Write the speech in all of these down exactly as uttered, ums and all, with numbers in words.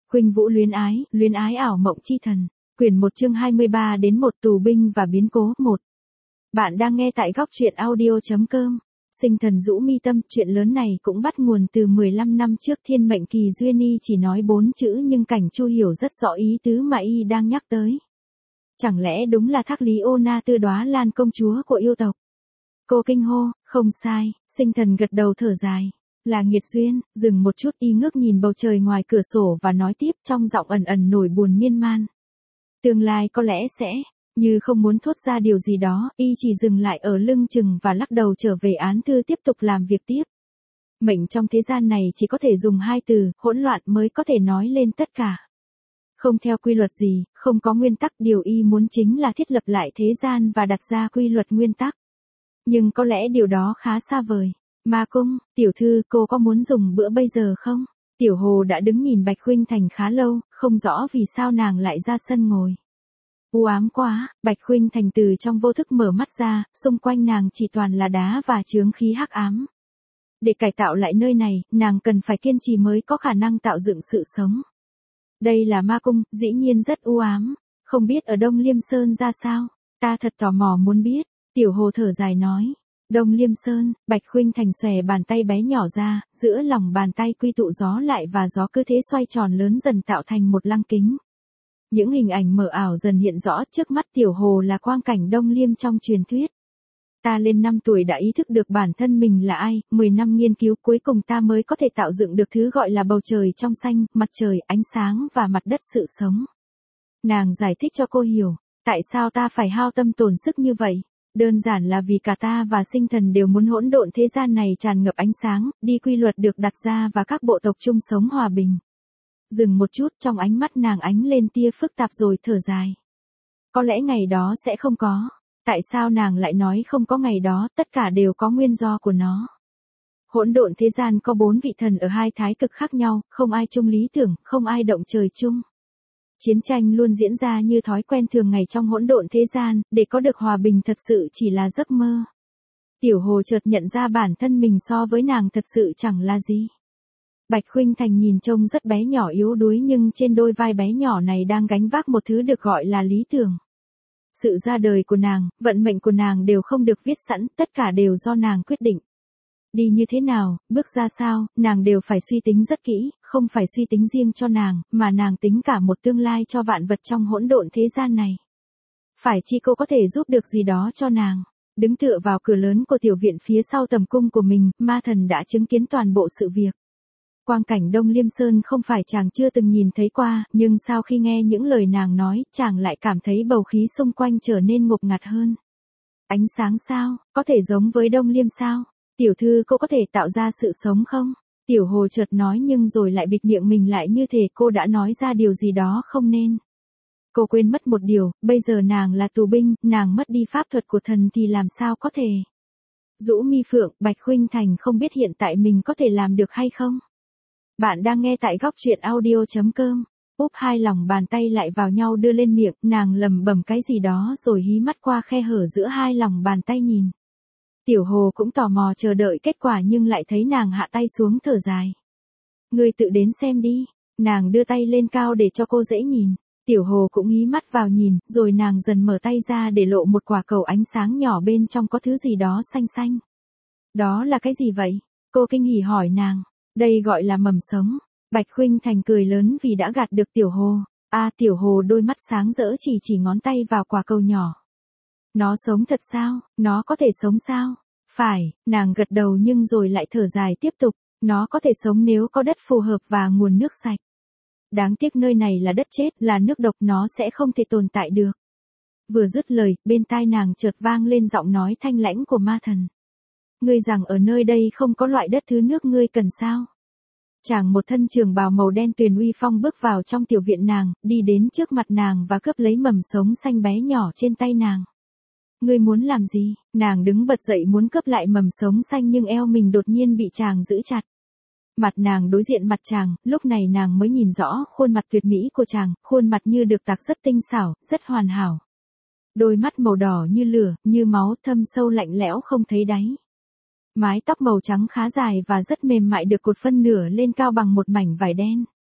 Khuynh Vũ luyến ái, luyến ái ảo mộng chi thần. Quyển một chương hai mươi ba đến một tù binh và biến cố một. Bạn đang nghe tại góc truyện audio chấm com. Sinh thần rũ mi tâm, chuyện lớn này cũng bắt nguồn từ mười lăm năm trước. Thiên mệnh kỳ duyên y chỉ nói bốn chữ nhưng Cảnh Chu hiểu rất rõ ý tứ mà y đang nhắc tới. Chẳng lẽ đúng là Thác Lý Ô Na Tư Đóa Lan công chúa của yêu tộc? Cô kinh hô, không sai. Sinh thần gật đầu thở dài. Là nghiệt duyên. Dừng một chút, y ngước nhìn bầu trời ngoài cửa sổ và nói tiếp trong giọng ẩn ẩn nổi buồn miên man. Tương lai có lẽ sẽ, như không muốn thốt ra điều gì đó, y chỉ dừng lại ở lưng chừng và lắc đầu trở về án thư tiếp tục làm việc tiếp. Mệnh trong thế gian này chỉ có thể dùng hai từ, hỗn loạn mới có thể nói lên tất cả. Không theo quy luật gì, không có nguyên tắc, điều y muốn chính là thiết lập lại thế gian và đặt ra quy luật nguyên tắc. Nhưng có lẽ điều đó khá xa vời. Ma Cung, tiểu thư, cô có muốn dùng bữa bây giờ không? Tiểu Hồ đã đứng nhìn Bạch Khuynh Thành khá lâu, không rõ vì sao nàng lại ra sân ngồi. U ám quá. Bạch Khuynh Thành từ trong vô thức mở mắt ra, xung quanh nàng chỉ toàn là đá và chướng khí hắc ám. Để cải tạo lại nơi này, nàng cần phải kiên trì mới có khả năng tạo dựng sự sống. Đây là Ma Cung, dĩ nhiên rất u ám. Không biết ở Đông Liêm Sơn ra sao? Ta thật tò mò muốn biết. Tiểu Hồ thở dài nói. Đông Liêm Sơn. Bạch Khuynh Thành xòe bàn tay bé nhỏ ra, giữa lòng bàn tay quy tụ gió lại và gió cứ thế xoay tròn lớn dần tạo thành một lăng kính. Những hình ảnh mờ ảo dần hiện rõ trước mắt Tiểu Hồ là quang cảnh Đông Liêm trong truyền thuyết. Ta lên năm tuổi đã ý thức được bản thân mình là ai, mười năm nghiên cứu cuối cùng ta mới có thể tạo dựng được thứ gọi là bầu trời trong xanh, mặt trời, ánh sáng và mặt đất sự sống. Nàng giải thích cho cô hiểu, tại sao ta phải hao tâm tổn sức như vậy? Đơn giản là vì cả ta và sinh thần đều muốn hỗn độn thế gian này tràn ngập ánh sáng, đi quy luật được đặt ra và các bộ tộc chung sống hòa bình. Dừng một chút, trong ánh mắt nàng ánh lên tia phức tạp rồi thở dài. Có lẽ ngày đó sẽ không có. Tại sao nàng lại nói không có ngày đó, tất cả đều có nguyên do của nó. Hỗn độn thế gian có bốn vị thần ở hai thái cực khác nhau, không ai chung lý tưởng, không ai động trời chung. Chiến tranh luôn diễn ra như thói quen thường ngày trong hỗn độn thế gian, để có được hòa bình thật sự chỉ là giấc mơ. Tiểu Hồ chợt nhận ra bản thân mình so với nàng thật sự chẳng là gì. Bạch Khuynh Thành nhìn trông rất bé nhỏ yếu đuối nhưng trên đôi vai bé nhỏ này đang gánh vác một thứ được gọi là lý tưởng. Sự ra đời của nàng, vận mệnh của nàng đều không được viết sẵn, tất cả đều do nàng quyết định. Đi như thế nào, bước ra sao, nàng đều phải suy tính rất kỹ, không phải suy tính riêng cho nàng, mà nàng tính cả một tương lai cho vạn vật trong hỗn độn thế gian này. Phải chi cô có thể giúp được gì đó cho nàng? Đứng tựa vào cửa lớn của tiểu viện phía sau tầm cung của mình, ma thần đã chứng kiến toàn bộ sự việc. Quang cảnh Đông Liêm Sơn không phải chàng chưa từng nhìn thấy qua, nhưng sau khi nghe những lời nàng nói, chàng lại cảm thấy bầu khí xung quanh trở nên ngột ngạt hơn. Ánh sáng sao, có thể giống với Đông Liêm sao? Tiểu thư, cô có thể tạo ra sự sống không? Tiểu Hồ chợt nói nhưng rồi lại bịt miệng mình lại như thể cô đã nói ra điều gì đó không nên. Cô quên mất một điều, bây giờ nàng là tù binh, nàng mất đi pháp thuật của thần thì làm sao có thể? Rũ mi phượng, Bạch Khuynh Thành không biết hiện tại mình có thể làm được hay không? Bạn đang nghe tại góc truyện audio chấm com. Úp hai lòng bàn tay lại vào nhau đưa lên miệng, nàng lầm bầm cái gì đó rồi hí mắt qua khe hở giữa hai lòng bàn tay nhìn. Tiểu Hồ cũng tò mò chờ đợi kết quả nhưng lại thấy nàng hạ tay xuống thở dài. Ngươi tự đến xem đi. Nàng đưa tay lên cao để cho cô dễ nhìn. Tiểu Hồ cũng hí mắt vào nhìn, rồi nàng dần mở tay ra để lộ một quả cầu ánh sáng nhỏ bên trong có thứ gì đó xanh xanh. Đó là cái gì vậy? Cô kinh hỉ hỏi nàng. Đây gọi là mầm sống. Bạch Khuynh Thành cười lớn vì đã gạt được Tiểu Hồ. A à, Tiểu Hồ đôi mắt sáng rỡ chỉ chỉ ngón tay vào quả cầu nhỏ. Nó sống thật sao? Nó có thể sống sao? Phải, nàng gật đầu nhưng rồi lại thở dài tiếp tục. Nó có thể sống nếu có đất phù hợp và nguồn nước sạch. Đáng tiếc nơi này là đất chết, là nước độc, nó sẽ không thể tồn tại được. Vừa dứt lời, bên tai nàng chợt vang lên giọng nói thanh lãnh của ma thần. Ngươi rằng ở nơi đây không có loại đất thứ nước ngươi cần sao? Chàng một thân trường bào màu đen tuyền uy phong bước vào trong tiểu viện nàng, đi đến trước mặt nàng và cướp lấy mầm sống xanh bé nhỏ trên tay nàng. Ngươi muốn làm gì? Nàng đứng bật dậy muốn cướp lại mầm sống xanh nhưng eo mình đột nhiên bị chàng giữ chặt. Mặt nàng đối diện mặt chàng, lúc này nàng mới nhìn rõ khuôn mặt tuyệt mỹ của chàng, khuôn mặt như được tạc rất tinh xảo, rất hoàn hảo. Đôi mắt màu đỏ như lửa, như máu, thâm sâu lạnh lẽo không thấy đáy. Mái tóc màu trắng khá dài và rất mềm mại được cột phân nửa lên cao bằng một mảnh vải đen.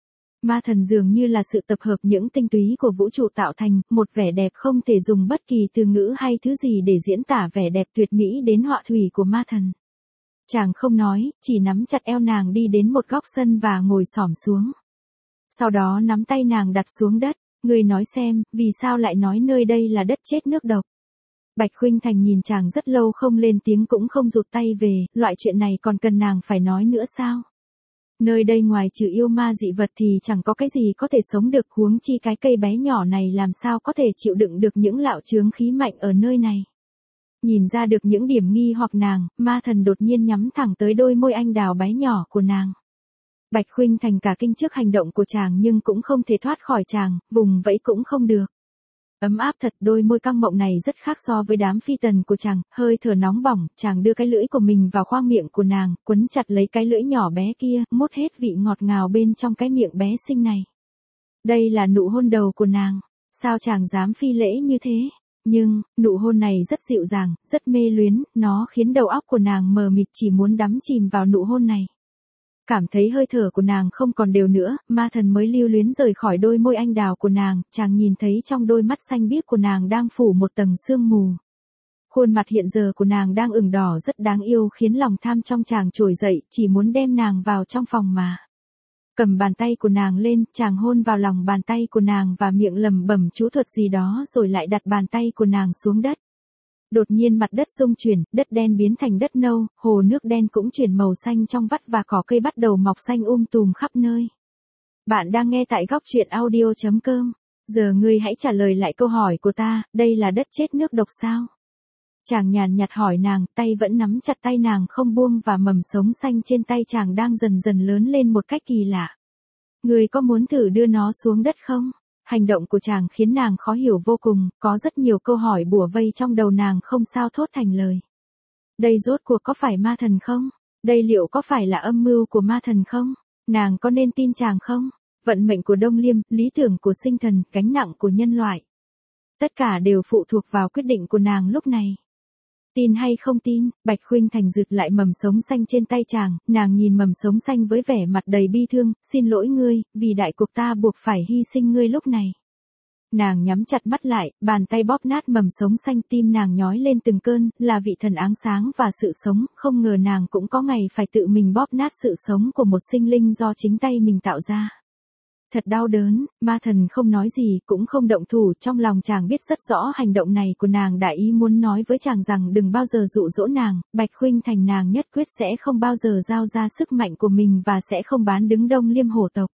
Ma thần dường như là sự tập hợp những tinh túy của vũ trụ tạo thành, một vẻ đẹp không thể dùng bất kỳ từ ngữ hay thứ gì để diễn tả vẻ đẹp tuyệt mỹ đến họa thủy của ma thần. Chàng không nói, chỉ nắm chặt eo nàng đi đến một góc sân và ngồi xổm xuống. Sau đó nắm tay nàng đặt xuống đất, ngươi nói xem, vì sao lại nói nơi đây là đất chết nước độc. Bạch Khuynh Thành nhìn chàng rất lâu không lên tiếng cũng không rụt tay về, loại chuyện này còn cần nàng phải nói nữa sao? Nơi đây ngoài trừ yêu ma dị vật thì chẳng có cái gì có thể sống được, huống chi cái cây bé nhỏ này làm sao có thể chịu đựng được những lạo chướng khí mạnh ở nơi này. Nhìn ra được những điểm nghi hoặc nàng, ma thần đột nhiên nhắm thẳng tới đôi môi anh đào bé nhỏ của nàng. Bạch Khuynh Thành cả kinh trước hành động của chàng nhưng cũng không thể thoát khỏi chàng, vùng vẫy cũng không được. Ấm áp thật, đôi môi căng mọng này rất khác so với đám phi tần của chàng, hơi thở nóng bỏng, chàng đưa cái lưỡi của mình vào khoang miệng của nàng, quấn chặt lấy cái lưỡi nhỏ bé kia, mút hết vị ngọt ngào bên trong cái miệng bé xinh này. Đây là nụ hôn đầu của nàng, sao chàng dám phi lễ như thế? Nhưng, nụ hôn này rất dịu dàng, rất mê luyến, nó khiến đầu óc của nàng mờ mịt chỉ muốn đắm chìm vào nụ hôn này. Cảm thấy hơi thở của nàng không còn đều nữa, ma thần mới lưu luyến rời khỏi đôi môi anh đào của nàng, chàng nhìn thấy trong đôi mắt xanh biếc của nàng đang phủ một tầng sương mù. Khuôn mặt hiện giờ của nàng đang ửng đỏ rất đáng yêu khiến lòng tham trong chàng trồi dậy, chỉ muốn đem nàng vào trong phòng mà. Cầm bàn tay của nàng lên, chàng hôn vào lòng bàn tay của nàng và miệng lẩm bẩm chú thuật gì đó rồi lại đặt bàn tay của nàng xuống đất. Đột nhiên mặt đất rung chuyển, đất đen biến thành đất nâu, hồ nước đen cũng chuyển màu xanh trong vắt và cỏ cây bắt đầu mọc xanh um tùm khắp nơi. Bạn đang nghe tại góc truyện audio chấm com. Giờ ngươi hãy trả lời lại câu hỏi của ta, đây là đất chết nước độc sao? Chàng nhàn nhạt hỏi nàng, tay vẫn nắm chặt tay nàng không buông và mầm sống xanh trên tay chàng đang dần dần lớn lên một cách kỳ lạ. Ngươi có muốn thử đưa nó xuống đất không? Hành động của chàng khiến nàng khó hiểu vô cùng, có rất nhiều câu hỏi bủa vây trong đầu nàng không sao thốt thành lời. Đây rốt cuộc có phải ma thần không? Đây liệu có phải là âm mưu của ma thần không? Nàng có nên tin chàng không? Vận mệnh của Đông Liêm, lý tưởng của sinh thần, gánh nặng của nhân loại. Tất cả đều phụ thuộc vào quyết định của nàng lúc này. Tin hay không tin, Bạch Khuynh Thành rụt lại mầm sống xanh trên tay chàng, nàng nhìn mầm sống xanh với vẻ mặt đầy bi thương, xin lỗi ngươi, vì đại cuộc ta buộc phải hy sinh ngươi lúc này. Nàng nhắm chặt mắt lại, bàn tay bóp nát mầm sống xanh, tim nàng nhói lên từng cơn, là vị thần áng sáng và sự sống, không ngờ nàng cũng có ngày phải tự mình bóp nát sự sống của một sinh linh do chính tay mình tạo ra. Thật đau đớn, ma thần không nói gì, cũng không động thủ, trong lòng chàng biết rất rõ hành động này của nàng đã ý muốn nói với chàng rằng đừng bao giờ dụ dỗ nàng, Bạch Khuynh Thành nàng nhất quyết sẽ không bao giờ giao ra sức mạnh của mình và sẽ không bán đứng Đông Liêm hổ tộc.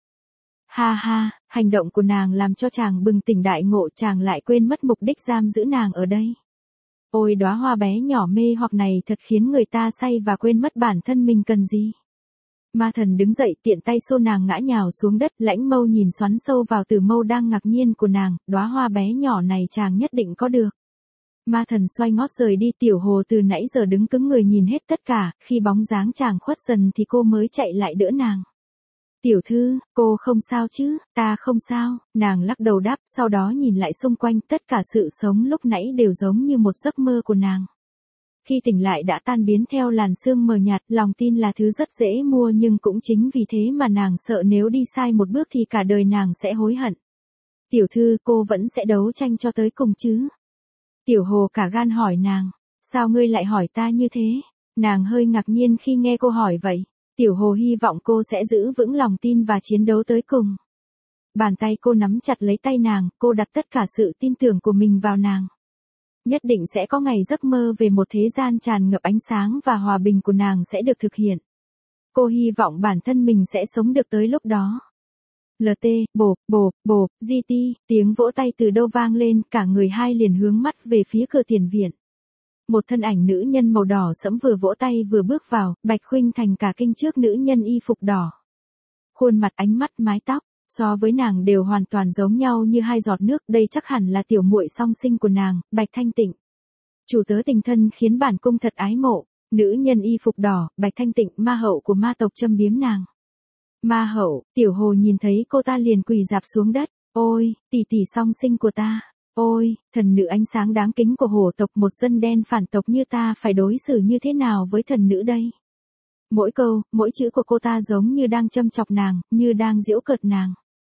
Ha ha, hành động của nàng làm cho chàng bừng tỉnh đại ngộ, chàng lại quên mất mục đích giam giữ nàng ở đây. Ôi đóa hoa bé nhỏ mê hoặc này thật khiến người ta say và quên mất bản thân mình cần gì. Ma thần đứng dậy tiện tay xô nàng ngã nhào xuống đất, lãnh mâu nhìn xoắn sâu vào từ mâu đang ngạc nhiên của nàng, đóa hoa bé nhỏ này chàng nhất định có được. Ma thần xoay ngót rời đi, Tiểu Hồ từ nãy giờ đứng cứng người nhìn hết tất cả, khi bóng dáng chàng khuất dần thì cô mới chạy lại đỡ nàng. Tiểu thư, cô không sao chứ? Ta không sao, nàng lắc đầu đáp, sau đó nhìn lại xung quanh, tất cả sự sống lúc nãy đều giống như một giấc mơ của nàng. Khi tỉnh lại đã tan biến theo làn sương mờ nhạt, lòng tin là thứ rất dễ mua nhưng cũng chính vì thế mà nàng sợ nếu đi sai một bước thì cả đời nàng sẽ hối hận. Tiểu thư, cô vẫn sẽ đấu tranh cho tới cùng chứ? Tiểu Hồ cả gan hỏi nàng, sao ngươi lại hỏi ta như thế? Nàng hơi ngạc nhiên khi nghe cô hỏi vậy. Tiểu Hồ hy vọng cô sẽ giữ vững lòng tin và chiến đấu tới cùng. Bàn tay cô nắm chặt lấy tay nàng, cô đặt tất cả sự tin tưởng của mình vào nàng. Nhất định sẽ có ngày giấc mơ về một thế gian tràn ngập ánh sáng và hòa bình của nàng sẽ được thực hiện. Cô hy vọng bản thân mình sẽ sống được tới lúc đó. lờ tê, bộp, bộp, bộp, giê tê, tiếng vỗ tay từ đâu vang lên, cả người hai liền hướng mắt về phía cửa tiền viện. Một thân ảnh nữ nhân màu đỏ sẫm vừa vỗ tay vừa bước vào, Bạch Khuynh Thành cả kinh trước nữ nhân y phục đỏ. Khuôn mặt, ánh mắt, mái tóc, so với nàng đều hoàn toàn giống nhau như hai giọt nước, đây chắc hẳn là tiểu muội song sinh của nàng, Bạch Thanh Tịnh. Chủ tớ tình thân khiến bản cung thật ái mộ, nữ nhân y phục đỏ, Bạch Thanh Tịnh, ma hậu của ma tộc châm biếm nàng. Ma hậu, Tiểu Hồ nhìn thấy cô ta liền quỳ rạp xuống đất, ôi, tỷ tỷ song sinh của ta. Ôi, thần nữ ánh sáng đáng kính của hổ tộc, một dân đen phản tộc như ta phải đối xử như thế nào với thần nữ đây? Mỗi câu, mỗi chữ của cô ta giống như đang châm chọc nàng, như đang giễu cợt nàng.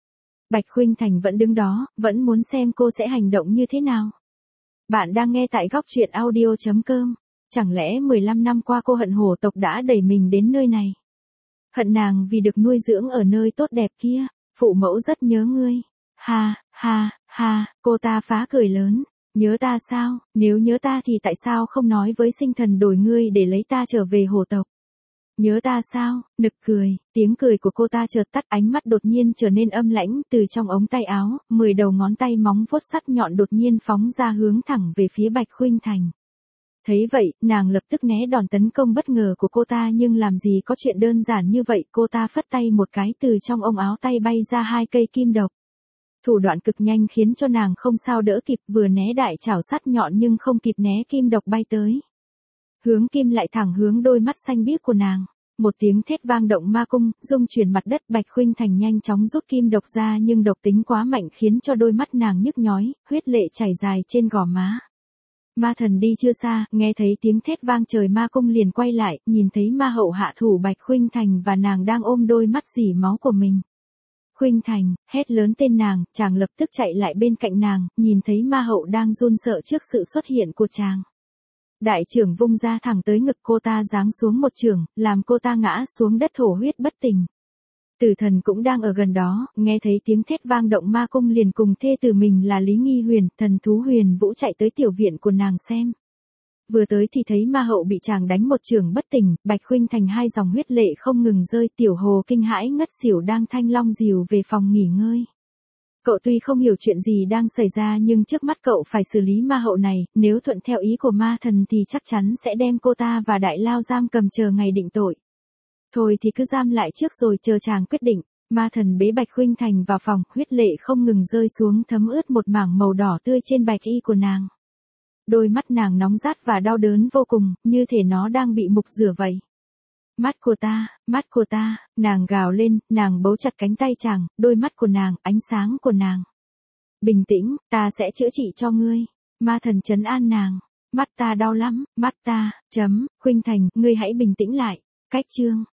Bạch Khuynh Thành vẫn đứng đó, vẫn muốn xem cô sẽ hành động như thế nào. Bạn đang nghe tại góc truyện audio chấm com. Chẳng lẽ mười lăm năm qua cô hận hổ tộc đã đẩy mình đến nơi này? Hận nàng vì được nuôi dưỡng ở nơi tốt đẹp kia, phụ mẫu rất nhớ ngươi. Ha, ha, ha, cô ta phá cười lớn. Nhớ ta sao, nếu nhớ ta thì tại sao không nói với sinh thần đổi ngươi để lấy ta trở về hổ tộc? Nhớ ta sao, nực cười, tiếng cười của cô ta chợt tắt, ánh mắt đột nhiên trở nên âm lãnh, từ trong ống tay áo, mười đầu ngón tay móng vuốt sắt nhọn đột nhiên phóng ra hướng thẳng về phía Bạch Khuynh Thành. Thấy vậy, nàng lập tức né đòn tấn công bất ngờ của cô ta, nhưng làm gì có chuyện đơn giản như vậy, cô ta phất tay một cái, từ trong ống áo tay bay ra hai cây kim độc. Thủ đoạn cực nhanh khiến cho nàng không sao đỡ kịp, vừa né đại chảo sắt nhọn nhưng không kịp né kim độc bay tới. Hướng kim lại thẳng hướng đôi mắt xanh biếc của nàng. Một tiếng thét vang động ma cung, rung chuyển mặt đất. Bạch Khuynh Thành nhanh chóng rút kim độc ra, nhưng độc tính quá mạnh khiến cho đôi mắt nàng nhức nhói, huyết lệ chảy dài trên gò má. Ma thần đi chưa xa, nghe thấy tiếng thét vang trời ma cung liền quay lại, nhìn thấy ma hậu hạ thủ Bạch Khuynh Thành và nàng đang ôm đôi mắt dỉ máu của mình. Khuynh Thành, hét lớn tên nàng, chàng lập tức chạy lại bên cạnh nàng, nhìn thấy ma hậu đang run sợ trước sự xuất hiện của chàng. Đại trưởng vung ra thẳng tới ngực cô ta, giáng xuống một chưởng, làm cô ta ngã xuống đất thổ huyết bất tỉnh. Tử thần cũng đang ở gần đó, nghe thấy tiếng thét vang động ma cung liền cùng thê tử mình là Lý Nghi Huyền, thần thú Huyền Vũ chạy tới tiểu viện của nàng xem. Vừa tới thì thấy ma hậu bị chàng đánh một chưởng bất tỉnh, Bạch Khuynh Thành hai dòng huyết lệ không ngừng rơi, tiểu hồ kinh hãi ngất xỉu đang thanh long dìu về phòng nghỉ ngơi. Cậu tuy không hiểu chuyện gì đang xảy ra nhưng trước mắt cậu phải xử lý ma hậu này, nếu thuận theo ý của ma thần thì chắc chắn sẽ đem cô ta và đại lao giam cầm chờ ngày định tội. Thôi thì cứ giam lại trước rồi chờ chàng quyết định. Ma thần bế Bạch Khuynh Thành vào phòng, huyết lệ không ngừng rơi xuống thấm ướt một mảng màu đỏ tươi trên bạch y của nàng. Đôi mắt nàng nóng rát và đau đớn vô cùng, như thể nó đang bị mục rửa vậy. Mắt của ta, mắt của ta, nàng gào lên, nàng bấu chặt cánh tay chàng, đôi mắt của nàng, ánh sáng của nàng. Bình tĩnh, ta sẽ chữa trị cho ngươi. Ma thần trấn an nàng. Mắt ta đau lắm, mắt ta, chấm, Khuynh Thành, ngươi hãy bình tĩnh lại. Cách chương.